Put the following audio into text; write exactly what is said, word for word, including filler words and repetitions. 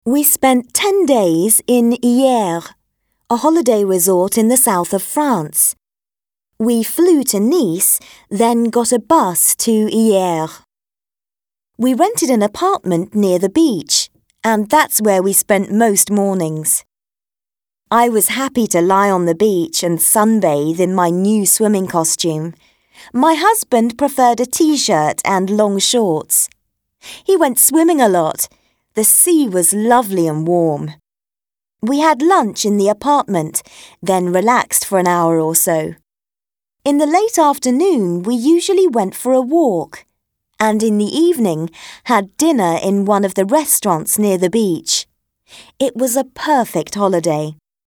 We spent ten days in Hyères, a holiday resort in the south of France. We flew to Nice, then got a bus to Hyères. We rented an apartment near the beach, and that's where we spent most mornings. I was happy to lie on the beach and sunbathe in my new swimming costume. My husband preferred a t-shirt and long shorts. He went swimming a lot. The sea was lovely and warm. We had lunch in the apartment, then relaxed for an hour or so. In the late afternoon, we usually went for a walk, and in the evening had dinner in one of the restaurants near the beach. It was a perfect holiday.